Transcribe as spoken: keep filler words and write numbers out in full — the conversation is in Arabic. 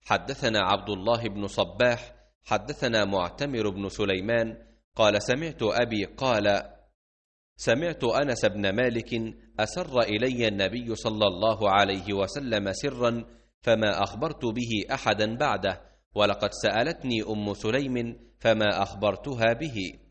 حدثنا عبد الله بن صباح حدثنا معتمر بن سليمان قال سمعت أبي قال سمعت أنس بن مالك أسر إلي النبي صلى الله عليه وسلم سرا فما أخبرت به أحدا بعده، ولقد سألتني أم سليم فما أخبرتها به.